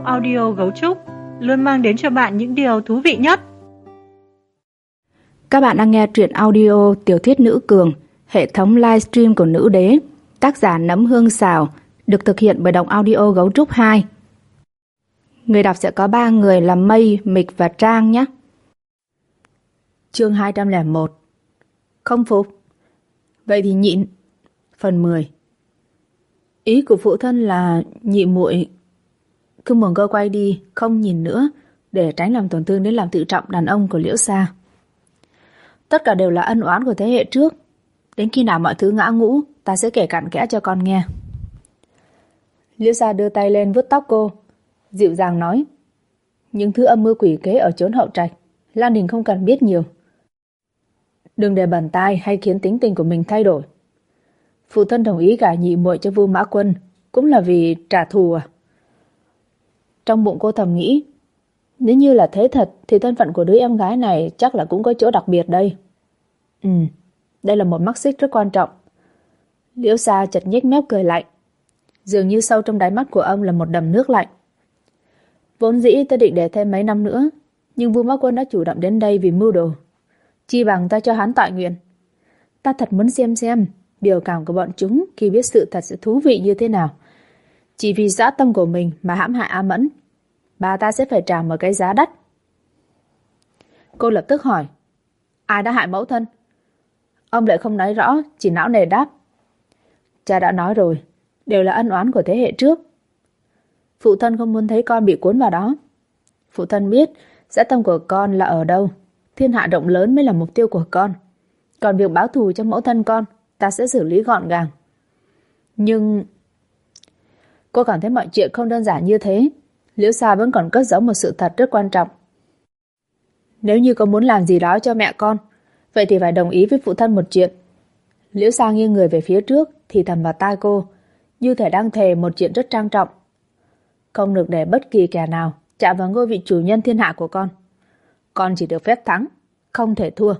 audio Gấu Trúc luôn mang đến cho bạn những điều thú vị nhất. Các bạn đang nghe truyện audio tiểu thuyết Nữ Cường, hệ thống livestream của Nữ Đế, tác giả Nấm Hương Xào, được thực hiện bởi Đọc Audio Gấu Trúc 2. Người đọc sẽ có 3 người là Mây, Mịch và Trang nhé. Chương 201. Không phục? Vậy thì nhịn. Phần 10. Ý của phụ thân là nhị muội cứ mừng cơ quay đi, không nhìn nữa, để tránh làm tổn thương đến lòng tự trọng đàn ông của Liễu Sa. Tất cả đều là ân oán của thế hệ trước. Đến khi nào mọi thứ ngã ngũ, ta sẽ kể cặn kẽ cho con nghe. Liễu Sa đưa tay lên vuốt tóc cô, dịu dàng nói: những thứ âm mưu quỷ kế ở chốn hậu trạch, Lan Đình không cần biết nhiều. Đừng để bẩn tai hay khiến tính tình của mình thay đổi. Phụ thân đồng ý gả nhị muội cho Vu Mã Quân cũng là vì trả thù à? Trong bụng cô thầm nghĩ, nếu như là thế thật thì thân phận của đứa em gái này chắc là cũng có chỗ đặc biệt đây. Đây là một mắc xích rất quan trọng. Liễu Sa chợt nhếch mép cười lạnh, dường như sâu trong đáy mắt của ông là một đầm nước lạnh. Vốn dĩ ta định để thêm mấy năm nữa, nhưng Vu Mã Quân đã chủ động đến đây vì mưu đồ. Chi bằng ta cho hắn tọa nguyện. Ta thật muốn xem biểu cảm của bọn chúng khi biết sự thật sẽ thú vị như thế nào. Chỉ vì dã tâm của mình mà hãm hại A Mẫn, bà ta sẽ phải trả một cái giá đắt. Cô lập tức hỏi, ai đã hại mẫu thân? Ông lại không nói rõ, chỉ não nề đáp, cha đã nói rồi, đều là ân oán của thế hệ trước. Phụ thân không muốn thấy con bị cuốn vào đó. Phụ thân biết dã tâm của con là ở đâu, thiên hạ rộng lớn mới là mục tiêu của con. Còn việc báo thù cho mẫu thân con, ta sẽ xử lý gọn gàng. Nhưng cô cảm thấy mọi chuyện không đơn giản như thế. Liễu Sa vẫn còn cất giấu một sự thật rất quan trọng. Nếu như con muốn làm gì đó cho mẹ con, vậy thì phải đồng ý với phụ thân một chuyện. Liễu Sa nghiêng người về phía trước, thì thầm vào tai cô, như thể đang thề một chuyện rất trang trọng. Không được để bất kỳ kẻ nào chạm vào ngôi vị chủ nhân thiên hạ của con. Con chỉ được phép thắng, không thể thua.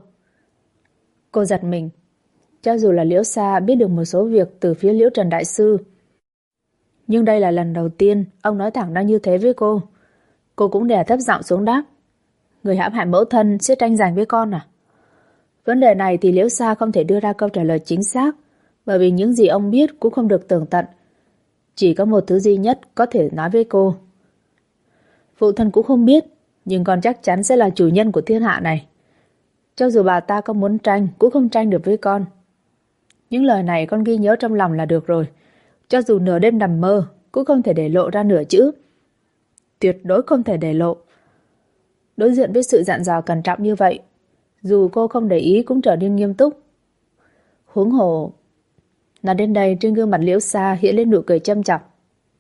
Cô giật mình. Cho dù là Liễu Sa biết được một số việc từ phía Liễu Trần Đại Sư, nhưng đây là lần đầu tiên ông nói thẳng ra như thế với cô. Cô cũng đè thấp giọng xuống đáp, người hãm hại mẫu thân sẽ tranh giành với con à? Vấn đề này thì Liễu Sa không thể đưa ra câu trả lời chính xác, bởi vì những gì ông biết cũng không được tường tận. Chỉ có một thứ duy nhất có thể nói với cô. Phụ thân cũng không biết, nhưng con chắc chắn sẽ là chủ nhân của thiên hạ này. Cho dù bà ta có muốn tranh cũng không tranh được với con. Những lời này con ghi nhớ trong lòng là được rồi. Cho dù nửa đêm nằm mơ cũng không thể để lộ ra nửa chữ. Tuyệt đối không thể để lộ. Đối diện với sự dặn dò cẩn trọng như vậy, dù cô không để ý cũng trở nên nghiêm túc. Huống hồ. Nói đến đây, trên gương mặt Liễu Sa hiện lên nụ cười châm chọc.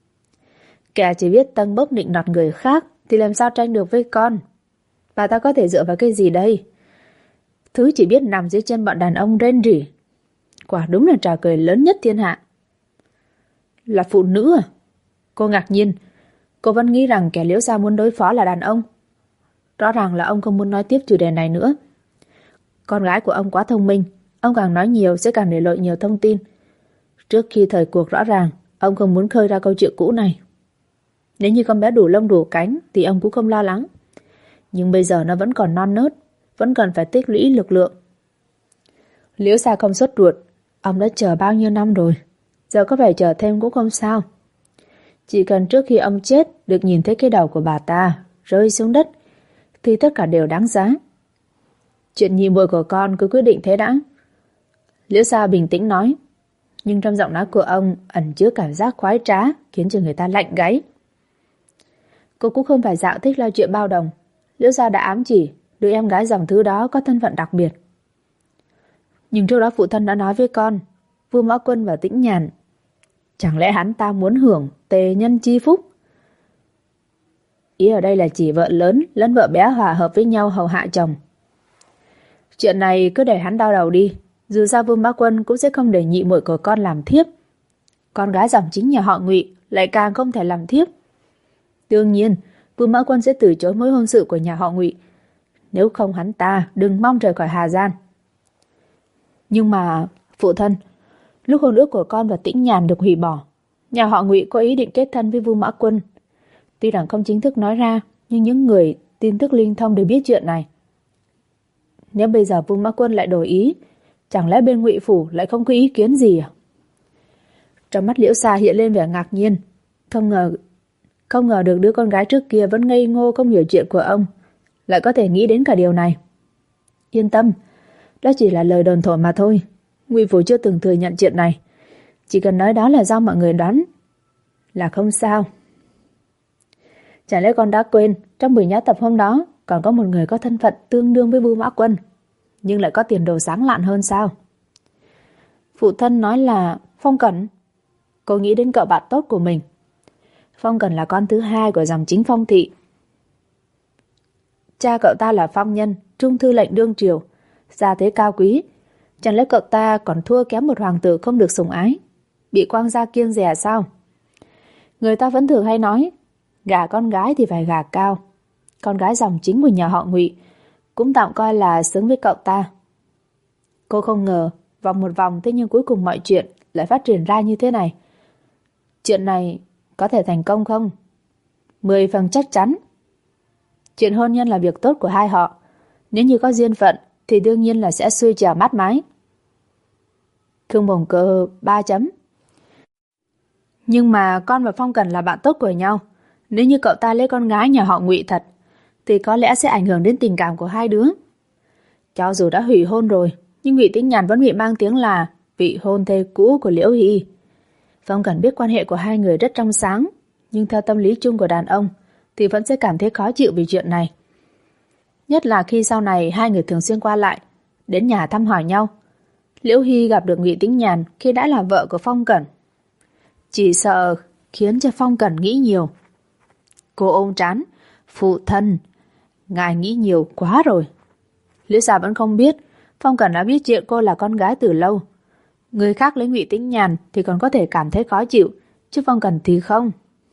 Kẻ chỉ biết tâng bốc định nọt người khác thì làm sao tranh được với con? Bà ta có thể dựa vào cái gì đây? Thứ chỉ biết nằm dưới chân bọn đàn ông rên rỉ. Quả đúng là trò cười lớn nhất thiên hạ. Là phụ nữ à? Cô ngạc nhiên. Cô vẫn nghĩ rằng kẻ Liễu Sa muốn đối phó là đàn ông. Rõ ràng là ông không muốn nói tiếp chủ đề này nữa. Con gái của ông quá thông minh, ông càng nói nhiều sẽ càng để lộ nhiều thông tin. Trước khi thời cuộc rõ ràng, ông không muốn khơi ra câu chuyện cũ này. Nếu như con bé đủ lông đủ cánh thì ông cũng không lo lắng. Nhưng bây giờ nó vẫn còn non nớt, vẫn cần phải tích lũy lực lượng. Liễu Sa không sốt ruột, ông đã chờ bao nhiêu năm rồi, giờ có phải chờ thêm cũng không sao. Chỉ cần trước khi ông chết được nhìn thấy cái đầu của bà ta rơi xuống đất thì tất cả đều đáng giá. Chuyện nhị muội của con cứ quyết định thế đã. Liễu Sa bình tĩnh nói, nhưng trong giọng nói của ông ẩn chứa cảm giác khoái trá khiến cho người ta lạnh gáy. Cô cũng không phải dạo thích lo chuyện bao đồng. Liễu Sa đã ám chỉ đứa em gái dòng thứ đó có thân phận đặc biệt. Nhưng trước đó phụ thân đã nói với con, Vu Mã Quân và Tĩnh Nhàn, chẳng lẽ hắn ta muốn hưởng tề nhân chi phúc? Ý ở đây là chỉ vợ lớn lẫn vợ bé hòa hợp với nhau hầu hạ chồng. Chuyện này cứ để hắn đau đầu đi. Dù sao Vu Mã Quân cũng sẽ không để nhị muội của con làm thiếp. Con gái dòng chính nhà họ Ngụy lại càng không thể làm thiếp. Đương nhiên Vu Mã Quân sẽ từ chối mối hôn sự của nhà họ Ngụy. Nếu không hắn ta đừng mong rời khỏi Hà Giang. Nhưng mà phụ thân, lúc hôn ước của con và Tĩnh Nhàn được hủy bỏ, nhà họ Ngụy có ý định kết thân với Vu Mã Quân. Tuy rằng không chính thức nói ra, nhưng những người tin tức linh thông đều biết chuyện này. Nếu bây giờ Vương Mã Quân lại đổi ý, chẳng lẽ bên Ngụy phủ lại không có ý kiến gì à? Trong mắt Liễu Sa hiện lên vẻ ngạc nhiên, không ngờ được đứa con gái trước kia vẫn ngây ngô không hiểu chuyện của ông, lại có thể nghĩ đến cả điều này. Yên tâm, đó chỉ là lời đồn thổi mà thôi. Ngụy phủ chưa từng thừa nhận chuyện này, chỉ cần nói đó là do mọi người đoán là không sao. Chẳng lẽ con đã quên, trong buổi nhã tập hôm đó còn có một người có thân phận tương đương với Vương Mã Quân, nhưng lại có tiền đồ sáng lạn hơn sao? Phụ thân nói là Phong Cẩn. Cô nghĩ đến cậu bạn tốt của mình. Phong Cẩn là con thứ hai của dòng chính Phong thị. Cha cậu ta là Phong Nhân, trung thư lệnh đương triều, gia thế cao quý. Chẳng lẽ cậu ta còn thua kém một hoàng tử không được sủng ái, bị quang gia kiêng dè sao? Người ta vẫn thường hay nói, gả con gái thì phải gả cao. Con gái dòng chính của nhà họ Ngụy cũng tạm coi là xứng với cậu ta. Cô không ngờ vòng một vòng, thế nhưng cuối cùng mọi chuyện lại phát triển ra như thế này. Chuyện này có thể thành công không? 10 phần chắc chắn. Chuyện hôn nhân là việc tốt của hai họ, nếu như có duyên phận thì đương nhiên là sẽ xuôi trèo mát mái. Khương Bồng Cơ 3 chấm. Nhưng mà con và Phong Cẩn là bạn tốt của nhau, nếu như cậu ta lấy con gái nhà họ Ngụy thật thì có lẽ sẽ ảnh hưởng đến tình cảm của hai đứa. Cho dù đã hủy hôn rồi, nhưng Ngụy Tĩnh Nhàn vẫn bị mang tiếng là vị hôn thê cũ của Liễu Hy. Phong Cẩn biết quan hệ của hai người rất trong sáng, nhưng theo tâm lý chung của đàn ông thì vẫn sẽ cảm thấy khó chịu vì chuyện này. Nhất là khi sau này hai người thường xuyên qua lại, đến nhà thăm hỏi nhau. Liễu Hy gặp được Ngụy Tĩnh Nhàn khi đã là vợ của Phong Cẩn, chỉ sợ khiến cho Phong Cẩn nghĩ nhiều. Cô ôm trán, phụ thân, ngài nghĩ nhiều quá rồi. Liễu Sa vẫn không biết Phong Cẩn đã biết chuyện cô là con gái từ lâu. Người khác lấy Ngụy Tĩnh Nhàn thì còn có thể cảm thấy khó chịu, chứ Phong Cẩn thì không.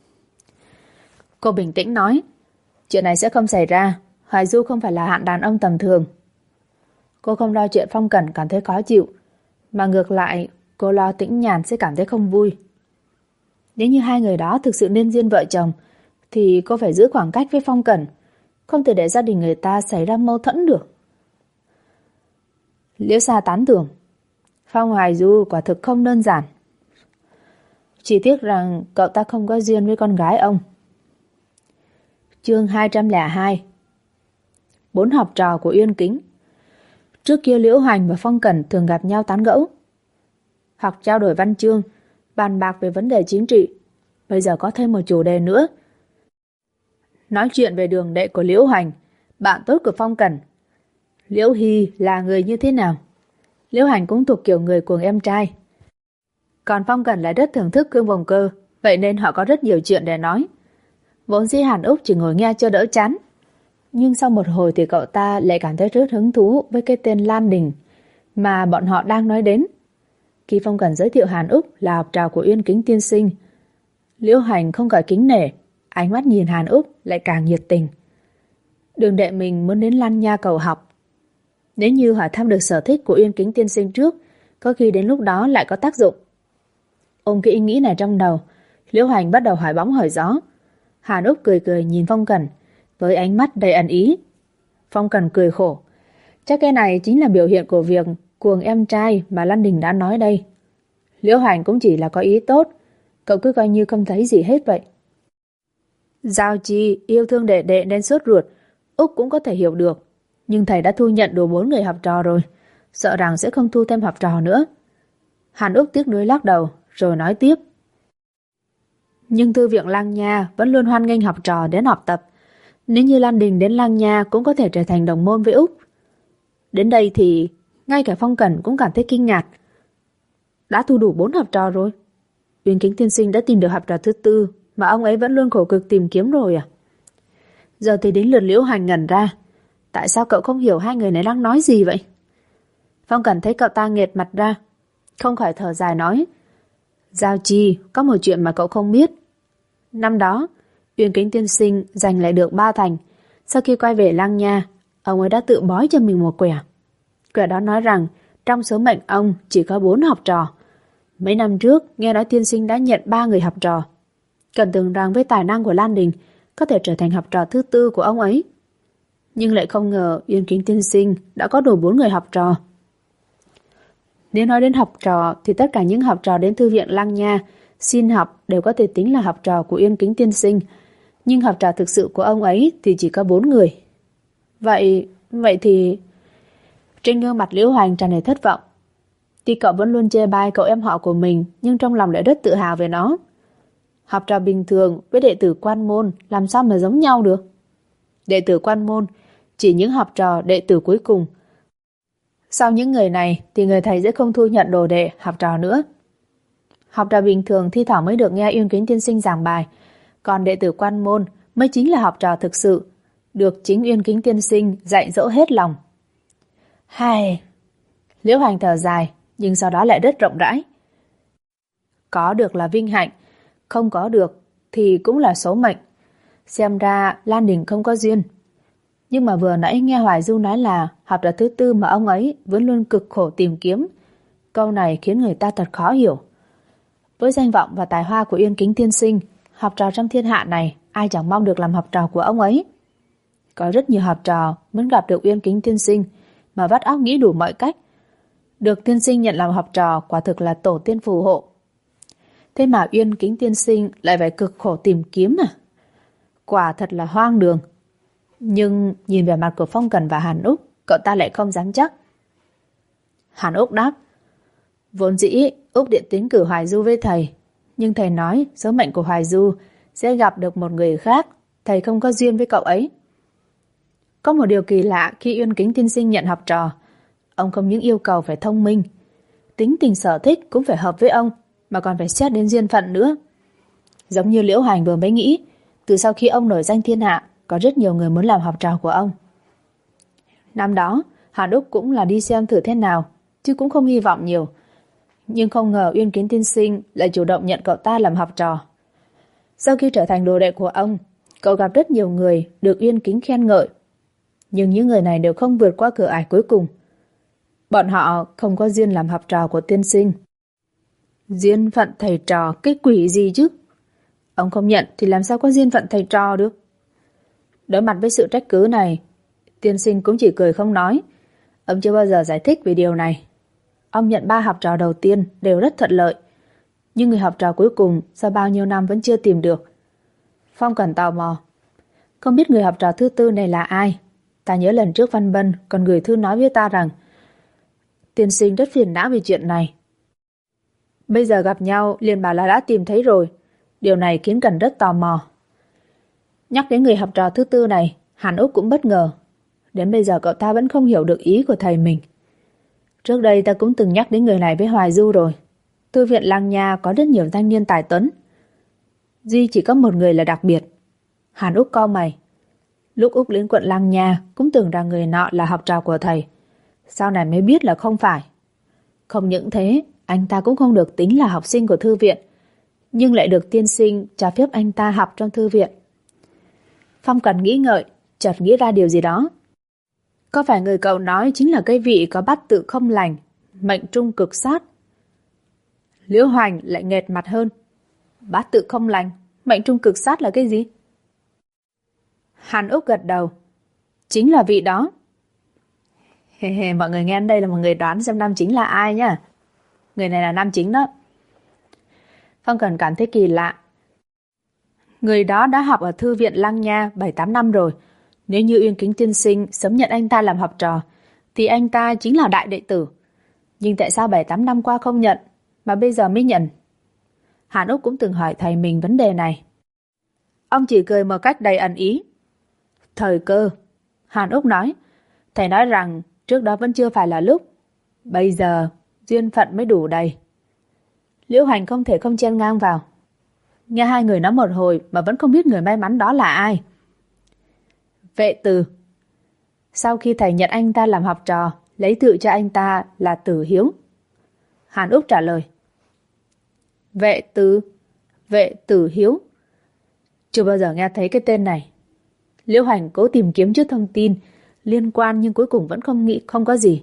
Cô bình tĩnh nói, chuyện này sẽ không xảy ra. Hoài Du không phải là hạng đàn ông tầm thường. Cô không lo chuyện Phong Cẩn cảm thấy khó chịu, mà ngược lại cô lo Tĩnh Nhàn sẽ cảm thấy không vui. Nếu như hai người đó thực sự nên duyên vợ chồng thì cô phải giữ khoảng cách với Phong Cẩn, không thể để gia đình người ta xảy ra mâu thuẫn được. Liễu Sa tán thưởng, Phong Hoài Du quả thực không đơn giản. Chỉ tiếc rằng cậu ta không có duyên với con gái ông. Chương 202. 4 học trò của Uyên Kính. Trước kia Liễu Hoành và Phong Cẩn thường gặp nhau tán gẫu, hoặc trao đổi văn chương, bàn bạc về vấn đề chính trị. Bây giờ có thêm một chủ đề nữa. Nói chuyện về đường đệ của Liễu Hoành, bạn tốt của Phong Cẩn. Liễu Hy là người như thế nào? Liễu Hoành cũng thuộc kiểu người cuồng em trai, còn Phong Cẩn lại rất thưởng thức Khương Bồng Cơ, vậy nên họ có rất nhiều chuyện để nói. Vốn dĩ Hàn Úc chỉ ngồi nghe cho đỡ chán, nhưng sau một hồi thì cậu ta lại cảm thấy rất hứng thú với cái tên Lan Đình mà bọn họ đang nói đến. Khi Phong Cẩn giới thiệu Hàn Úc là học trò của Uyên Kính tiên sinh, Liễu Hoành không khỏi kính nể, ánh mắt nhìn Hàn Úc lại càng nhiệt tình. Đường đệ mình muốn đến Lan Nha cầu học. Nếu như hỏi thăm được sở thích của Uyên Kính tiên sinh trước, có khi đến lúc đó lại có tác dụng. Ôm cái ý nghĩ này trong đầu, Liễu Hoành bắt đầu hỏi bóng hỏi gió. Hàn Úc cười cười nhìn Phong Cẩn với ánh mắt đầy ẩn ý. Phong Cẩn cười khổ, chắc cái này chính là biểu hiện của việc cuồng em trai mà Lan Đình đã nói đây. Liễu Hoành cũng chỉ là có ý tốt, cậu cứ coi như không thấy gì hết vậy. Giao Chi yêu thương đệ đệ nên sốt ruột, Úc cũng có thể hiểu được, nhưng thầy đã thu nhận đủ 4 người học trò rồi, sợ rằng sẽ không thu thêm học trò nữa. Hàn Úc tiếc nuối lắc đầu, rồi nói tiếp. Nhưng thư viện Lang Nha vẫn luôn hoan nghênh học trò đến học tập. Nếu như Lan Đình đến Lang Nha cũng có thể trở thành đồng môn với Úc. Đến đây thì ngay cả Phong Cẩn cũng cảm thấy kinh ngạc. Đã thu đủ 4 học trò rồi? Uyên Kính tiên sinh đã tìm được học trò thứ 4 mà ông ấy vẫn luôn khổ cực tìm kiếm rồi à? Giờ thì đến lượt Liễu Hoành ngẩn ra. Tại sao cậu không hiểu hai người này đang nói gì vậy? Phong Cẩn thấy cậu ta nghệt mặt ra, không khỏi thở dài nói. Giao Chi, có một chuyện mà cậu không biết. Năm đó, Uyên Kính tiên sinh giành lại được 3 thành. Sau khi quay về Lang Nha, ông ấy đã tự bói cho mình một quẻ. Quẻ đó nói rằng trong số mệnh ông chỉ có 4 học trò. Mấy năm trước, nghe nói tiên sinh đã nhận 3 người học trò. Cần tưởng rằng với tài năng của Lan Đình, có thể trở thành học trò thứ tư của ông ấy. Nhưng lại không ngờ Uyên Kính tiên sinh đã có đủ 4 người học trò. Nếu nói đến học trò thì tất cả những học trò đến thư viện Lăng Nha xin học đều có thể tính là học trò của Uyên Kính tiên sinh. Nhưng học trò thực sự của ông ấy thì chỉ có 4 người. Vậy thì... Trên gương mặt Liễu Hoành tràn đầy thất vọng. Tuy cậu vẫn luôn chê bai cậu em họ của mình, nhưng trong lòng lại rất tự hào về nó. Học trò bình thường với đệ tử quan môn làm sao mà giống nhau được? Đệ tử quan môn chỉ những học trò đệ tử cuối cùng. Sau những người này thì người thầy sẽ không thu nhận đồ đệ học trò nữa. Học trò bình thường thi thoảng mới được nghe Uyên Kính tiên sinh giảng bài, còn đệ tử quan môn mới chính là học trò thực sự, được chính Uyên Kính tiên sinh dạy dỗ hết lòng. Hay... Liễu Hoành thở dài, nhưng sau đó lại rất rộng rãi. Có được là vinh hạnh, không có được thì cũng là số mệnh. Xem ra Lan Đình không có duyên. Nhưng mà vừa nãy nghe Hoài Du nói là học trò thứ tư mà ông ấy vẫn luôn cực khổ tìm kiếm. Câu này khiến người ta thật khó hiểu. Với danh vọng và tài hoa của Uyên Kính tiên sinh, học trò trong thiên hạ này ai chẳng mong được làm học trò của ông ấy. Có rất nhiều học trò muốn gặp được Uyên Kính tiên sinh mà vắt óc nghĩ đủ mọi cách. Được tiên sinh nhận làm học trò quả thực là tổ tiên phù hộ. Thế mà Uyên Kính tiên sinh lại phải cực khổ tìm kiếm à? Quả thật là hoang đường. Nhưng nhìn vẻ mặt của Phong Cần và Hàn Úc, cậu ta lại không dám chắc. Hàn Úc đáp: Vốn dĩ Úc điện tiến cử Hoài Du với thầy, nhưng thầy nói số mệnh của Hoài Du sẽ gặp được một người khác, thầy không có duyên với cậu ấy. Có một điều kỳ lạ khi Uyên Kính tiên sinh nhận học trò, ông không những yêu cầu phải thông minh, tính tình sở thích cũng phải hợp với ông, mà còn phải xét đến duyên phận nữa. Giống như Liễu Hoành vừa mới nghĩ, từ sau khi ông nổi danh thiên hạ, có rất nhiều người muốn làm học trò của ông. Năm đó, Hàn Úc cũng là đi xem thử thế nào, chứ cũng không hy vọng nhiều. Nhưng không ngờ Uyên Kính tiên sinh lại chủ động nhận cậu ta làm học trò. Sau khi trở thành đồ đệ của ông, cậu gặp rất nhiều người được Uyên Kính khen ngợi. Nhưng những người này đều không vượt qua cửa ải cuối cùng. Bọn họ không có duyên làm học trò của tiên sinh. Duyên phận thầy trò cái quỷ gì chứ? Ông không nhận thì làm sao có duyên phận thầy trò được? Đối mặt với sự trách cứ này, tiên sinh cũng chỉ cười không nói. Ông chưa bao giờ giải thích về điều này. Ông nhận 3 học trò đầu tiên đều rất thuận lợi, nhưng người học trò cuối cùng sau bao nhiêu năm vẫn chưa tìm được. Phong Cần tò mò, không biết người học trò thứ tư này là ai? Ta nhớ lần trước Văn Bân còn gửi thư nói với ta rằng tiên sinh rất phiền não vì chuyện này. Bây giờ gặp nhau liền bảo là đã tìm thấy rồi. Điều này khiến Cần rất tò mò. Nhắc đến người học trò thứ tư này, Hàn Úc cũng bất ngờ. Đến bây giờ cậu ta vẫn không hiểu được ý của thầy mình. Trước đây ta cũng từng nhắc đến người này với Hoài Du rồi. Thư viện Lăng Nha có rất nhiều thanh niên tài tuấn, duy chỉ có một người là đặc biệt. Hàn Úc cau mày. Lúc Úc đến quận Lăng Nha cũng tưởng rằng người nọ là học trò của thầy. Sau này mới biết là không phải. Không những thế, anh ta cũng không được tính là học sinh của thư viện, nhưng lại được tiên sinh cho phép anh ta học trong thư viện. Phong Cần nghĩ ngợi, chợt nghĩ ra điều gì đó. Có phải người cậu nói chính là cái vị có bát tự không lành, mệnh trung cực sát? Liễu Hoành lại nghệt mặt hơn. Bát tự không lành, mệnh trung cực sát là cái gì? Hàn Úc gật đầu. Chính là vị đó. Mọi người nghe đây là một người đoán xem nam chính là ai nhá. Người này là nam chính đó. Phong Cần cảm thấy kỳ lạ. Người đó đã học ở thư viện Lăng Nha 7-8 năm rồi. Nếu như Uyên Kính tiên sinh sớm nhận anh ta làm học trò, thì anh ta chính là đại đệ tử. Nhưng tại sao 7-8 năm qua không nhận, mà bây giờ mới nhận? Hàn Úc cũng từng hỏi thầy mình vấn đề này. Ông chỉ cười một cách đầy ẩn ý. Thời cơ, Hàn Úc nói. Thầy nói rằng trước đó vẫn chưa phải là lúc. Bây giờ duyên phận mới đủ đầy. Liễu Hoành không thể không chen ngang vào. Nghe hai người nói một hồi mà vẫn không biết người may mắn đó là ai. Vệ Từ. Sau khi thầy nhận anh ta làm học trò, lấy tự cho anh ta là Tử Hiếu. Hàn Úc trả lời. Vệ Tử Hiếu. Chưa bao giờ nghe thấy cái tên này. Liễu Hoành cố tìm kiếm chút thông tin liên quan nhưng cuối cùng vẫn không có gì.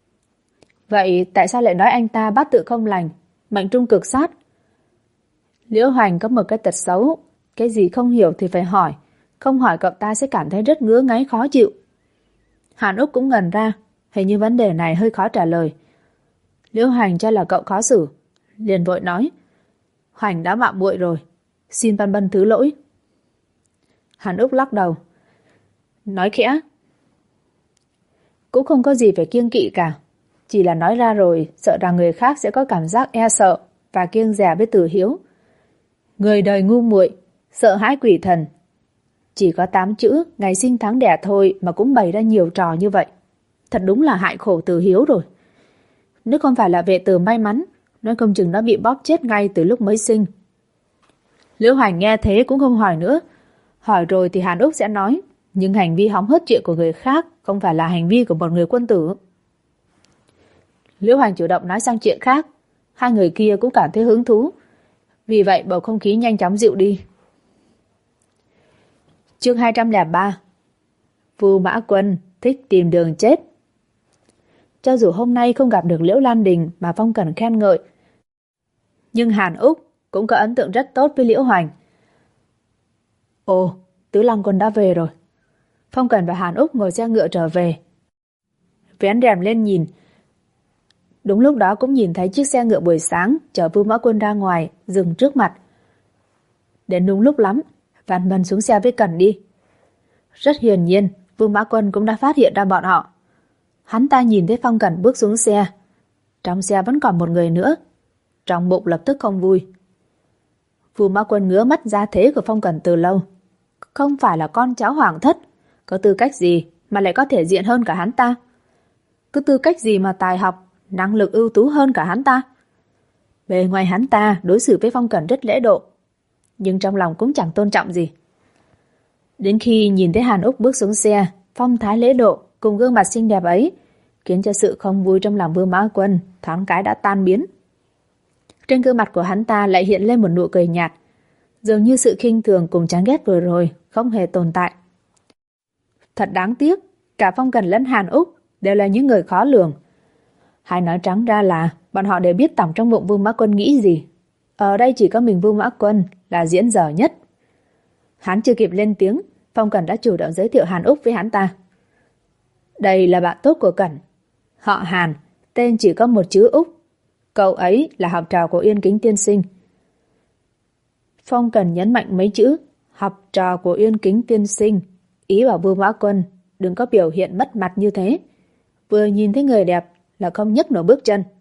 Vậy tại sao lại nói anh ta bát tự không lành, mệnh trung cực sát? Liễu Hoành có một cái tật xấu, cái gì không hiểu thì phải hỏi, Không hỏi cậu ta sẽ cảm thấy rất ngứa ngáy khó chịu. Hàn Úc cũng ngần ra, hình như vấn đề này hơi khó trả lời. Liễu Hoành cho là cậu khó xử, liền vội nói: Hoành đã mạo muội rồi, xin Bân Bân thứ lỗi. Hàn Úc lắc đầu, nói khẽ: Cũng không có gì phải kiêng kỵ cả, chỉ là nói ra rồi sợ rằng người khác sẽ có cảm giác e sợ và kiêng dè với Từ Hiếu. Người đời ngu muội, sợ hãi quỷ thần. Chỉ có 8 chữ ngày sinh tháng đẻ thôi mà cũng bày ra nhiều trò như vậy. Thật đúng là hại khổ Từ Hiếu rồi. Nếu không phải là vệ tử may mắn, nói không chừng nó bị bóp chết ngay từ lúc mới sinh. Liễu Hoành nghe thế cũng không hỏi nữa. Hỏi rồi thì Hàn Úc sẽ nói, nhưng hành vi hóng hớt chuyện của người khác không phải là hành vi của một người quân tử. Liễu Hoành chủ động nói sang chuyện khác. Hai người kia cũng cảm thấy hứng thú. Vì vậy bầu không khí nhanh chóng dịu đi. Chương 203. Vu Mã Quân thích tìm đường chết. Cho dù hôm nay không gặp được Liễu Lan Đình mà Phong Cẩn khen ngợi, nhưng Hàn Úc cũng có ấn tượng rất tốt với Liễu Hoành. Ồ, Tứ Lăng Quân đã về rồi. Phong Cẩn và Hàn Úc ngồi xe ngựa trở về. Vén rèm lên nhìn. Đúng lúc đó cũng nhìn thấy chiếc xe ngựa buổi sáng chở Vu Mã Quân ra ngoài, dừng trước mặt. Đến đúng lúc lắm, Văn Bân xuống xe với Cẩn đi. Rất hiển nhiên, Vu Mã Quân cũng đã phát hiện ra bọn họ. Hắn ta nhìn thấy Phong Cẩn bước xuống xe. Trong xe vẫn còn một người nữa. Trong bụng lập tức không vui. Vu Mã Quân ngứa mắt ra thế của Phong Cẩn từ lâu. Không phải là con cháu hoàng thất, có tư cách gì mà lại có thể diện hơn cả hắn ta? Có tư cách gì mà tài học, năng lực ưu tú hơn cả hắn ta? Bề ngoài hắn ta đối xử với Phong Cẩn rất lễ độ, nhưng trong lòng cũng chẳng tôn trọng gì. Đến khi nhìn thấy Hàn Úc bước xuống xe, phong thái lễ độ cùng gương mặt xinh đẹp ấy khiến cho sự không vui trong lòng Vu Mã Quân thoáng cái đã tan biến. Trên gương mặt của hắn ta lại hiện lên một nụ cười nhạt, dường như sự khinh thường cùng chán ghét vừa rồi không hề tồn tại. Thật đáng tiếc, cả Phong Cẩn lẫn Hàn Úc đều là những người khó lường. Hay nói trắng ra là bọn họ đều biết tổng trong bụng Vu Mã Quân nghĩ gì. Ở đây chỉ có mình Vu Mã Quân là diễn dở nhất. Hắn chưa kịp lên tiếng, Phong Cẩn đã chủ động giới thiệu Hàn Úc với hắn ta. Đây là bạn tốt của Cẩn, họ Hàn, tên chỉ có một chữ Úc. Cậu ấy là học trò của Uyên Kính tiên sinh. Phong Cẩn nhấn mạnh mấy chữ học trò của Uyên Kính tiên sinh, ý bảo Vu Mã Quân đừng có biểu hiện mất mặt như thế. Vừa nhìn thấy người đẹp là không nhấc nổi bước chân.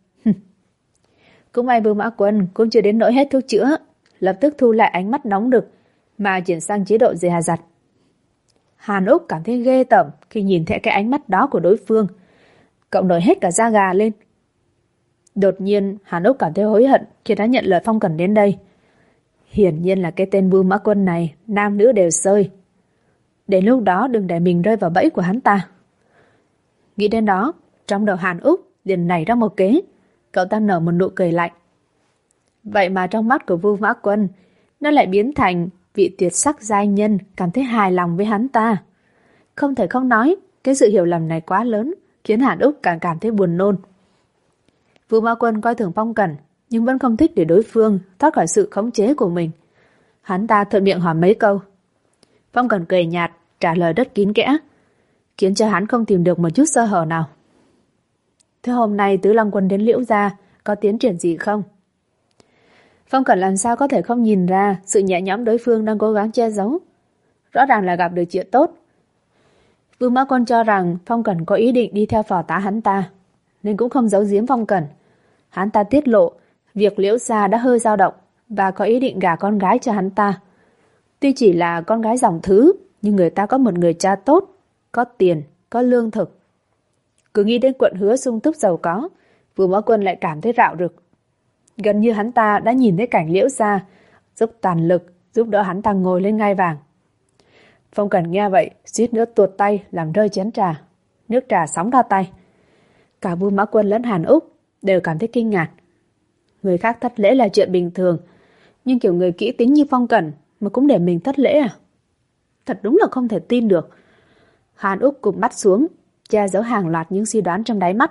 Cũng may Vu Mã Quân cũng chưa đến nỗi hết thuốc chữa, lập tức thu lại ánh mắt nóng nực mà chuyển sang chế độ dè dặt. Hàn Úc cảm thấy ghê tởm khi nhìn thấy cái ánh mắt đó của đối phương. Cậu nổi hết cả da gà lên. Đột nhiên Hàn Úc cảm thấy hối hận khi đã nhận lời Phong Cẩn đến đây. Hiển nhiên là cái tên Vu Mã Quân này nam nữ đều xơi. Đến lúc đó đừng để mình rơi vào bẫy của hắn ta. Nghĩ đến đó, trong đầu Hàn Úc liền nảy ra một kế. Cậu ta nở một nụ cười lạnh. Vậy mà trong mắt của Vu Mã Quân, nó lại biến thành vị tuyệt sắc giai nhân cảm thấy hài lòng với hắn ta. Không thể không nói, cái sự hiểu lầm này quá lớn, khiến Hàn Úc càng cảm thấy buồn nôn. Vu Mã Quân coi thường Phong Cẩn, nhưng vẫn không thích để đối phương thoát khỏi sự khống chế của mình. Hắn ta thuận miệng hỏi mấy câu. Phong Cẩn cười nhạt, trả lời rất kín kẽ, khiến cho hắn không tìm được một chút sơ hở nào. Thế hôm nay Tứ Lăng Quân đến Liễu gia có tiến triển gì không? Phong Cẩn làm sao có thể không nhìn ra sự nhẹ nhõm đối phương đang cố gắng che giấu. Rõ ràng là gặp được chuyện tốt. Vu Mã Quân cho rằng Phong Cẩn có ý định đi theo phò tá hắn ta, nên cũng không giấu giếm Phong Cẩn. Hắn ta tiết lộ việc Liễu gia đã hơi dao động và có ý định gả con gái cho hắn ta. Tuy chỉ là con gái dòng thứ, nhưng người ta có một người cha tốt, có tiền, có lương thực. Cứ nghĩ đến quận Hứa sung túc giàu có, Vu Mã Quân lại cảm thấy rạo rực. Gần như hắn ta đã nhìn thấy cảnh Liễu gia dốc toàn lực giúp đỡ hắn ta ngồi lên ngai vàng. Phong Cẩn nghe vậy suýt nữa tuột tay làm rơi chén trà, nước trà sóng ra tay. Cả Vu Mã Quân lẫn Hàn Úc đều cảm thấy kinh ngạc. Người khác thất lễ là chuyện bình thường, nhưng kiểu người kỹ tính như Phong Cẩn mà cũng để mình thất lễ à? Thật đúng là không thể tin được. Hàn Úc cụp mắt xuống, che giấu hàng loạt những suy đoán trong đáy mắt.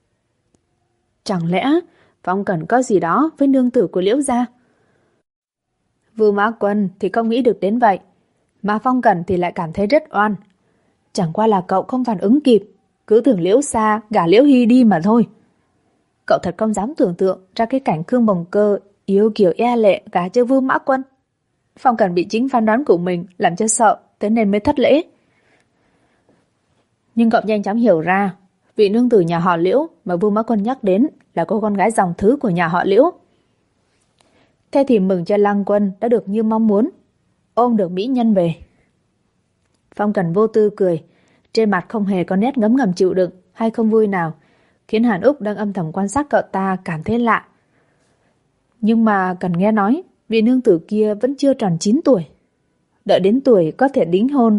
Chẳng lẽ Phong Cẩn có gì đó với nương tử của Liễu gia? Vu Mã Quân thì không nghĩ được đến vậy. Mà Phong Cẩn thì lại cảm thấy rất oan. Chẳng qua là cậu không phản ứng kịp, cứ tưởng Liễu Sa gả Liễu Hy đi mà thôi. Cậu thật không dám tưởng tượng ra cái cảnh Khương Bồng Cơ yêu kiều e lệ gả cho Vương Mã Quân. Phong Cẩn bị chính phán đoán của mình làm cho sợ, thế nên mới thất lễ. Nhưng cậu nhanh chóng hiểu ra, vị nương tử nhà họ Liễu mà Vương Mã Quân nhắc đến là cô con gái dòng thứ của nhà họ Liễu. Thế thì mừng cho Lăng Quân đã được như mong muốn, ôm được mỹ nhân về. Phong Cẩn vô tư cười, trên mặt không hề có nét ngấm ngầm chịu đựng hay không vui nào, khiến Hàn Úc đang âm thầm quan sát cậu ta cảm thấy lạ. Nhưng mà cần nghe nói, vị nương tử kia vẫn chưa tròn 9 tuổi. Đợi đến tuổi có thể đính hôn,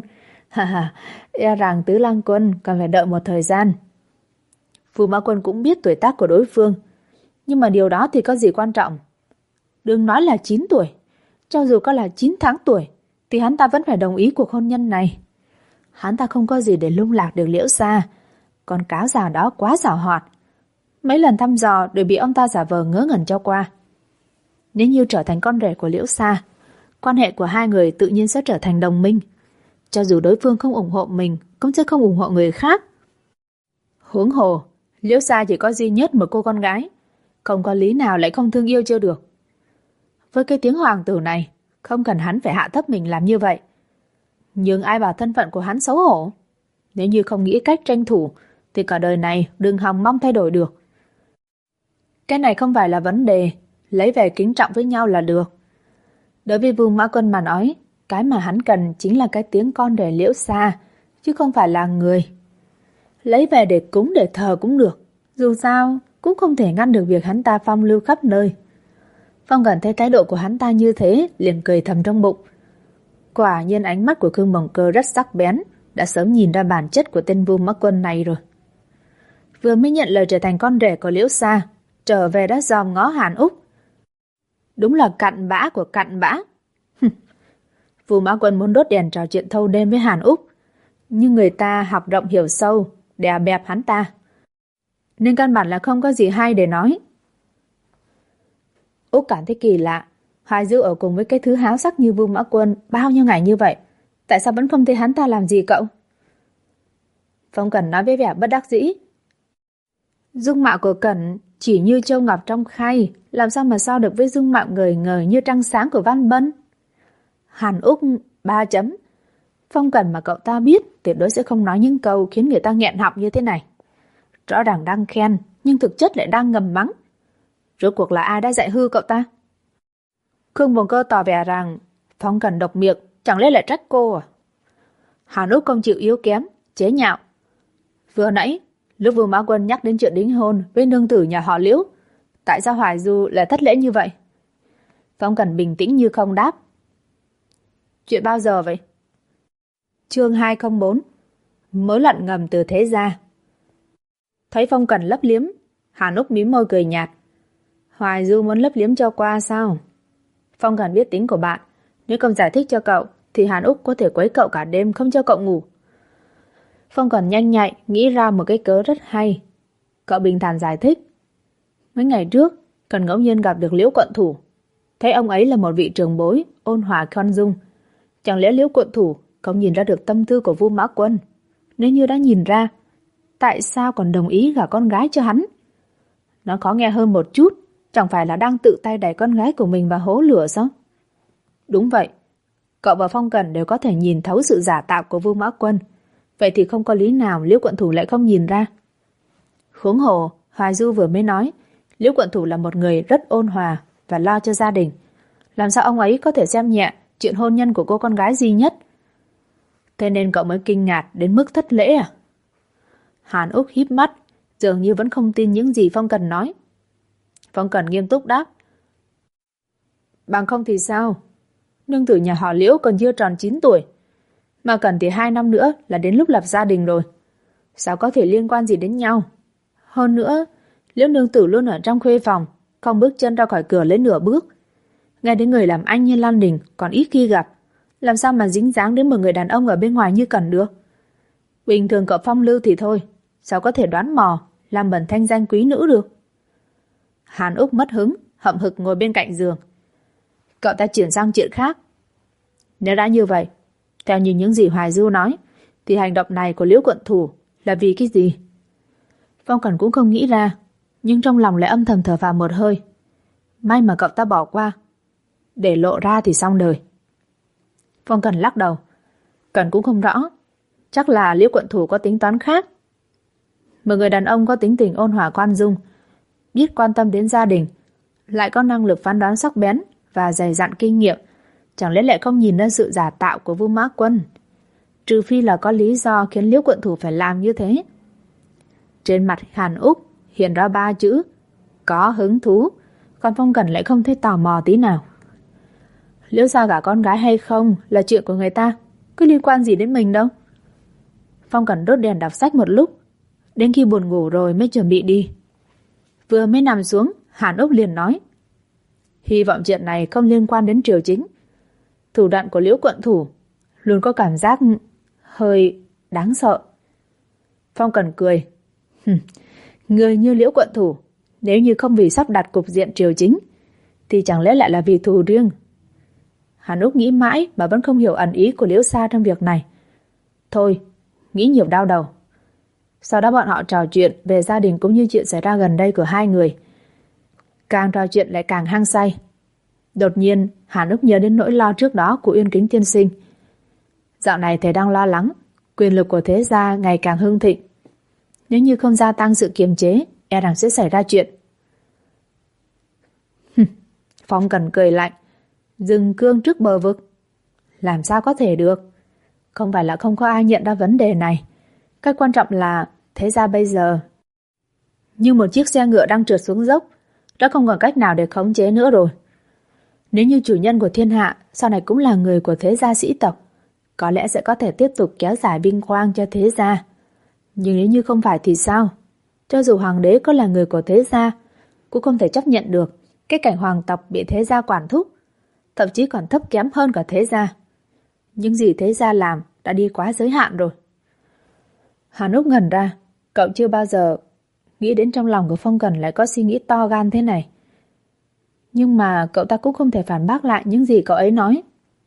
e rằng Tứ Lăng Quân còn phải đợi một thời gian. Vương Mã Quân cũng biết tuổi tác của đối phương, nhưng mà điều đó thì có gì quan trọng. Đừng nói là 9 tuổi, cho dù có là 9 tháng tuổi, thì hắn ta vẫn phải đồng ý cuộc hôn nhân này. Hắn ta không có gì để lung lạc được Liễu Sa, con cáo già đó quá giàu hoạt. Mấy lần thăm dò đều bị ông ta giả vờ ngớ ngẩn cho qua. Nếu như trở thành con rể của Liễu Sa, quan hệ của hai người tự nhiên sẽ trở thành đồng minh. Cho dù đối phương không ủng hộ mình, cũng sẽ không ủng hộ người khác. Huống hồ, Liễu Sa chỉ có duy nhất một cô con gái, không có lý nào lại không thương yêu cho được. Với cái tiếng hoàng tử này, không cần hắn phải hạ thấp mình làm như vậy. Nhưng ai bảo thân phận của hắn xấu hổ? Nếu như không nghĩ cách tranh thủ, thì cả đời này đừng hòng mong thay đổi được. Cái này không phải là vấn đề, lấy về kính trọng với nhau là được. Đối với Vương Mã Quân mà nói, cái mà hắn cần chính là cái tiếng con rể Liễu Sa, chứ không phải là người. Lấy về để cúng để thờ cũng được, dù sao cũng không thể ngăn được việc hắn ta phong lưu khắp nơi. Phong Cẩn thấy thái độ của hắn ta như thế, liền cười thầm trong bụng. Quả nhiên ánh mắt của Khương Bồng Cơ rất sắc bén, đã sớm nhìn ra bản chất của tên Vương Mã Quân này rồi. Vừa mới nhận lời trở thành con rể của Liễu Sa, trở về đã dòm ngó Hàn Úc. Đúng là cặn bã của cặn bã. Vương Mã Quân muốn đốt đèn trò chuyện thâu đêm với Hàn Úc, nhưng người ta học rộng hiểu sâu, đè bẹp hắn ta, nên căn bản là không có gì hay để nói. Úc cảm thấy kỳ lạ, Hoài Dư ở cùng với cái thứ háo sắc như Vương Mã Quân bao nhiêu ngày như vậy, tại sao vẫn không thấy hắn ta làm gì cậu? Phong Cẩn nói với vẻ bất đắc dĩ. Dung mạo của Cẩn chỉ như châu ngọc trong khay, làm sao mà so được với dung mạo ngời ngời như trăng sáng của Văn Bân? Hàn Úc 3 chấm. Phong Cẩn mà cậu ta biết tuyệt đối sẽ không nói những câu khiến người ta nghẹn họng như thế này. Rõ ràng đang khen, nhưng thực chất lại đang ngầm mắng. Rốt cuộc là ai đã dạy hư cậu ta? Khương Bồng Cơ tỏ vẻ rằng Phong Cẩn độc miệng, chẳng lẽ lại trách cô à? Hàn Úc không chịu yếu kém, chế nhạo. Vừa nãy, lúc Vương Mã Quân nhắc đến chuyện đính hôn với nương tử nhà họ Liễu, tại sao Hoài Du lại thất lễ như vậy? Phong Cẩn bình tĩnh như không đáp. Chuyện bao giờ vậy? Chương 204. Mối lận ngầm từ thế gia. Thấy Phong Cẩn lấp liếm, Hàn Úc mím môi cười nhạt. Hoài Du muốn lấp liếm cho qua sao? Phong Cẩn biết tính của bạn, nếu không giải thích cho cậu thì Hàn Úc có thể quấy cậu cả đêm không cho cậu ngủ. Phong Cẩn nhanh nhạy nghĩ ra một cái cớ rất hay. Cậu bình thản giải thích. Mấy ngày trước, Cần ngẫu nhiên gặp được Liễu quận thủ, thấy ông ấy là một vị trưởng bối ôn hòa khoan dung. Chẳng lẽ Liễu quận thủ không nhìn ra được tâm tư của Vương Mã Quân? Nếu như đã nhìn ra, tại sao còn đồng ý gả con gái cho hắn? Nó khó nghe hơn một chút, chẳng phải là đang tự tay đẩy con gái của mình vào hố lửa sao? Đúng vậy, cậu và Phong Cẩn đều có thể nhìn thấu sự giả tạo của Vương Mã Quân. Vậy thì không có lý nào Liễu quận thủ lại không nhìn ra. Huống hồ, Hoài Du vừa mới nói, Liễu quận thủ là một người rất ôn hòa và lo cho gia đình. Làm sao ông ấy có thể xem nhẹ chuyện hôn nhân của cô con gái duy nhất? Thế nên cậu mới kinh ngạc đến mức thất lễ à? Hàn Úc híp mắt, dường như vẫn không tin những gì Phong Cẩn nói. Phong Cẩn nghiêm túc đáp. Bằng không thì sao? Nương tử nhà họ Liễu còn chưa tròn 9 tuổi. Mà Cẩn thì 2 năm nữa là đến lúc lập gia đình rồi. Sao có thể liên quan gì đến nhau? Hơn nữa, Liễu nương tử luôn ở trong khuê phòng, không bước chân ra khỏi cửa lấy nửa bước. Ngay đến người làm anh như Lan Đình còn ít khi gặp, làm sao mà dính dáng đến một người đàn ông ở bên ngoài như Cẩn được? Bình thường cậu phong lưu thì thôi, sao có thể đoán mò, làm bẩn thanh danh quý nữ được? Hàn Úc mất hứng, hậm hực ngồi bên cạnh giường. Cậu ta chuyển sang chuyện khác. Nếu đã như vậy, Theo như những gì Hoài Du nói, thì hành động này của Liễu quận thủ là vì cái gì? Phong Cẩn cũng không nghĩ ra, nhưng trong lòng lại âm thầm thở phào một hơi. May mà cậu ta bỏ qua, để lộ ra thì xong đời. Phong Cẩn lắc đầu. Cẩn cũng không rõ, chắc là Liễu quận thủ có tính toán khác. Một người đàn ông có tính tình ôn hòa khoan dung, biết quan tâm đến gia đình, lại có năng lực phán đoán sắc bén và dày dặn kinh nghiệm, chẳng lẽ lại không nhìn ra sự giả tạo của Vu Mã Quân? Trừ phi là có lý do khiến Liễu quận thủ phải làm như thế. Trên mặt Hàn Úc hiện ra 3 chữ có hứng thú, còn Phong Cẩn lại không thấy tò mò tí nào. Liễu gia gả con gái hay không là chuyện của người ta, có liên quan gì đến mình đâu. Phong Cẩn đốt đèn đọc sách một lúc, đến khi buồn ngủ rồi mới chuẩn bị đi. Vừa mới nằm xuống, Hàn Úc liền nói: hy vọng chuyện này không liên quan đến triều chính. Thủ đoạn của Liễu quận thủ luôn có cảm giác hơi đáng sợ. Phong Cẩn cười. Người như Liễu quận thủ, nếu như không vì sắp đặt cục diện triều chính, thì chẳng lẽ lại là vì thù riêng? Hàn Úc nghĩ mãi mà vẫn không hiểu ẩn ý của Liễu Sa trong việc này. Thôi, nghĩ nhiều đau đầu. Sau đó bọn họ trò chuyện về gia đình cũng như chuyện xảy ra gần đây của hai người. Càng trò chuyện lại càng hăng say. Đột nhiên, Hàn Úc nhớ đến nỗi lo trước đó của Uyên Kính tiên sinh. Dạo này thầy đang lo lắng, quyền lực của thế gia ngày càng hưng thịnh. Nếu như không gia tăng sự kiềm chế, e rằng sẽ xảy ra chuyện. Phong Cẩn cười lạnh. Dừng cương trước bờ vực. Làm sao có thể được? Không phải là không có ai nhận ra vấn đề này. Cái quan trọng là thế gia bây giờ như một chiếc xe ngựa đang trượt xuống dốc, đã không còn cách nào để khống chế nữa rồi. Nếu như chủ nhân của thiên hạ sau này cũng là người của thế gia sĩ tộc, có lẽ sẽ có thể tiếp tục kéo dài vinh quang cho thế gia. Nhưng nếu như không phải thì sao? Cho dù hoàng đế có là người của thế gia, cũng không thể chấp nhận được cái cảnh hoàng tộc bị thế gia quản thúc, thậm chí còn thấp kém hơn cả thế gia. Những gì thế gia làm đã đi quá giới hạn rồi. Hàn Úc ngẩn ra, cậu chưa bao giờ nghĩ đến trong lòng của Phong Cẩn lại có suy nghĩ to gan thế này. Nhưng mà cậu ta cũng không thể phản bác lại những gì cậu ấy nói.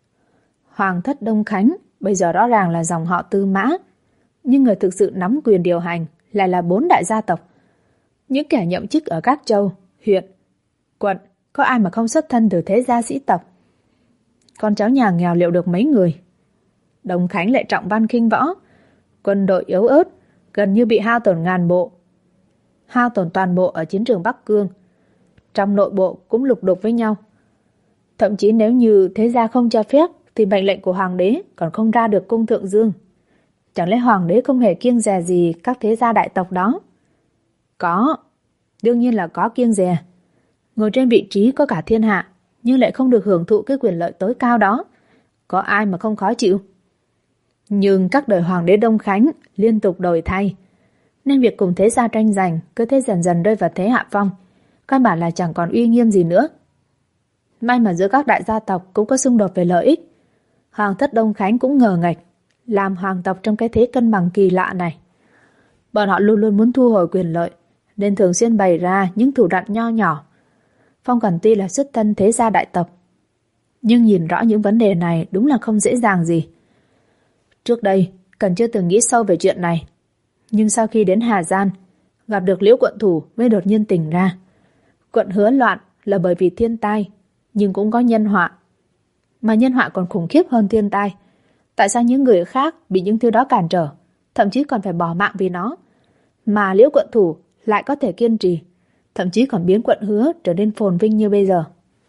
Hoàng thất Đông Khánh bây giờ rõ ràng là dòng họ Tư Mã, nhưng người thực sự nắm quyền điều hành lại là 4 đại gia tộc. Những kẻ nhậm chức ở các châu, huyện, quận, có ai mà không xuất thân từ thế gia sĩ tộc? Con cháu nhà nghèo liệu được mấy người? Đông Khánh lại trọng văn khinh võ, quân đội yếu ớt, gần như bị hao tổn ngàn bộ. Hao tổn toàn bộ ở chiến trường Bắc Cương. Trong nội bộ cũng lục đục với nhau. Thậm chí nếu như thế gia không cho phép, thì mệnh lệnh của hoàng đế còn không ra được cung thượng dương. Chẳng lẽ hoàng đế không hề kiêng dè gì các thế gia đại tộc đó? Có, đương nhiên là có kiêng dè. Ngồi trên vị trí có cả thiên hạ, nhưng lại không được hưởng thụ cái quyền lợi tối cao đó. Có ai mà không khó chịu? Nhưng các đời hoàng đế Đông Khánh liên tục đổi thay, nên việc cùng thế gia tranh giành cứ thế dần dần rơi vào thế hạ phong, căn bản là chẳng còn uy nghiêm gì nữa. May mà giữa các đại gia tộc cũng có xung đột về lợi ích. Hoàng thất Đông Khánh cũng ngờ nghệch làm hoàng tộc trong cái thế cân bằng kỳ lạ này. Bọn họ luôn luôn muốn thu hồi quyền lợi, nên thường xuyên bày ra những thủ đoạn nho nhỏ. Phong Cẩn tuy là xuất thân thế gia đại tộc, nhưng nhìn rõ những vấn đề này đúng là không dễ dàng gì. Trước đây, Cẩn chưa từng nghĩ sâu về chuyện này. Nhưng sau khi đến Hà Giang, gặp được Liễu quận thủ mới đột nhiên tỉnh ra. Quận Hứa loạn là bởi vì thiên tai, nhưng cũng có nhân họa. Mà nhân họa còn khủng khiếp hơn thiên tai. Tại sao những người khác bị những thứ đó cản trở, thậm chí còn phải bỏ mạng vì nó, mà Liễu quận thủ lại có thể kiên trì, thậm chí còn biến quận Hứa trở nên phồn vinh như bây giờ?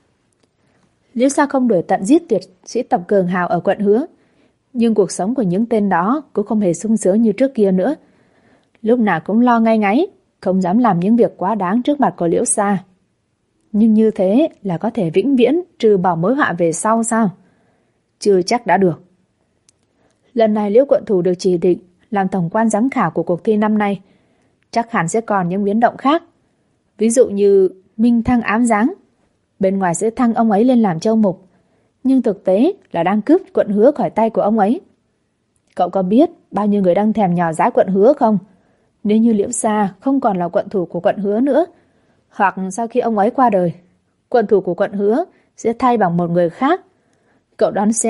Liễu Sa không đuổi tận giết tuyệt sĩ tộc cường hào ở quận Hứa, nhưng cuộc sống của những tên đó cũng không hề sung sướng như trước kia nữa. Lúc nào cũng lo ngay ngáy, không dám làm những việc quá đáng trước mặt của Liễu Sa. Nhưng như thế là có thể vĩnh viễn trừ bỏ mối họa về sau sao? Chưa chắc đã được. Lần này Liễu quận thủ được chỉ định làm tổng quan giám khảo của cuộc thi năm nay, chắc hẳn sẽ còn những biến động khác. Ví dụ như minh thăng ám giáng, bên ngoài sẽ thăng ông ấy lên làm châu mục, nhưng thực tế là đang cướp quận Hứa khỏi tay của ông ấy. Cậu có biết bao nhiêu người đang thèm nhỏ dãi quận Hứa không? Nếu như Liễu Sa không còn là quận thủ của quận Hứa nữa, hoặc sau khi ông ấy qua đời, quận thủ của quận Hứa sẽ thay bằng một người khác, cậu đoán xem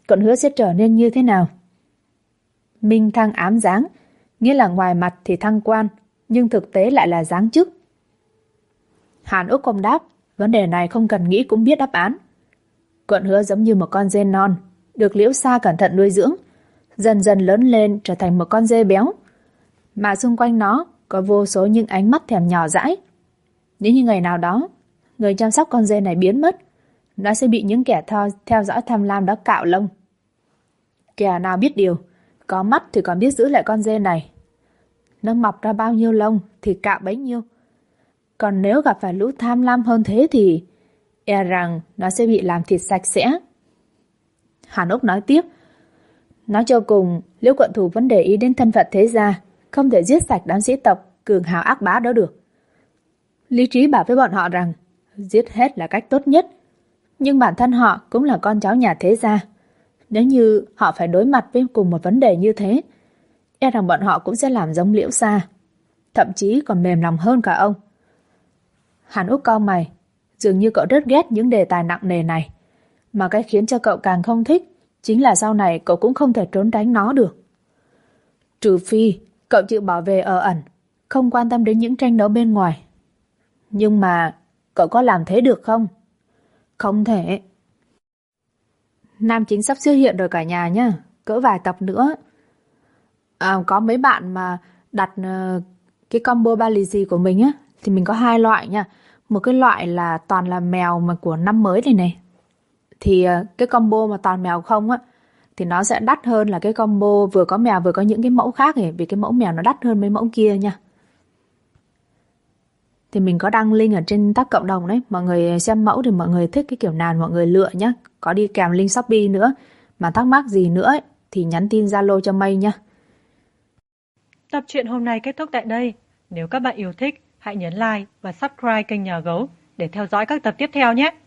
Cậu hứa sẽ trở nên như thế nào? Minh thăng ám giáng, nghĩa là ngoài mặt thì thăng quan, nhưng thực tế lại là giáng chức. Hàn Úc không đáp, vấn đề này không cần nghĩ cũng biết đáp án. Cậu hứa giống như một con dê non, được Liễu Sa cẩn thận nuôi dưỡng, dần dần lớn lên trở thành một con dê béo. Mà xung quanh nó có vô số những ánh mắt thèm nhỏ dãi. Nếu như ngày nào đó, người chăm sóc con dê này biến mất, nó sẽ bị những kẻ theo dõi tham lam đó cạo lông. Kẻ nào biết điều, có mắt thì còn biết giữ lại con dê này. Nó mọc ra bao nhiêu lông thì cạo bấy nhiêu. Còn nếu gặp phải lũ tham lam hơn thế thì e rằng nó sẽ bị làm thịt sạch sẽ. Hàn Úc nói tiếp, nói cho cùng, Liễu quận thủ vẫn để ý đến thân phận thế gia, không thể giết sạch đám sĩ tộc cường hào ác bá đó được. Lý trí bảo với bọn họ rằng giết hết là cách tốt nhất, nhưng bản thân họ cũng là con cháu nhà thế gia. Nếu như họ phải đối mặt với cùng một vấn đề như thế, e rằng bọn họ cũng sẽ làm giống Liễu Sa, thậm chí còn mềm lòng hơn cả ông. Hàn Úc cau mày, dường như cậu rất ghét những đề tài nặng nề này, mà cái khiến cho cậu càng không thích chính là sau này cậu cũng không thể trốn tránh nó được. Trừ phi cậu chịu bỏ về ở ẩn, không quan tâm đến những tranh đấu bên ngoài. Nhưng mà cậu có làm thế được không? Không thể. Nam chính sắp xuất hiện rồi cả nhà nhá, cỡ vài tập nữa. Có mấy bạn mà đặt cái combo ba lì xì của mình á, thì mình có hai loại nha. Một cái loại là toàn là mèo mà của năm mới này này. Thì cái combo mà toàn mèo không á, thì nó sẽ đắt hơn là cái combo vừa có mèo vừa có những cái mẫu khác ấy, vì cái mẫu mèo nó đắt hơn mấy mẫu kia nha. Thì mình có đăng link ở trên tab cộng đồng đấy, mọi người xem mẫu thì mọi người thích cái kiểu nào mọi người lựa nhé. Có đi kèm link Shopee nữa. Mà thắc mắc gì nữa ấy, thì nhắn tin Zalo cho Mây nhé. Tập truyện hôm nay kết thúc tại đây. Nếu các bạn yêu thích, hãy nhấn like và subscribe kênh Nhà Gấu để theo dõi các tập tiếp theo nhé.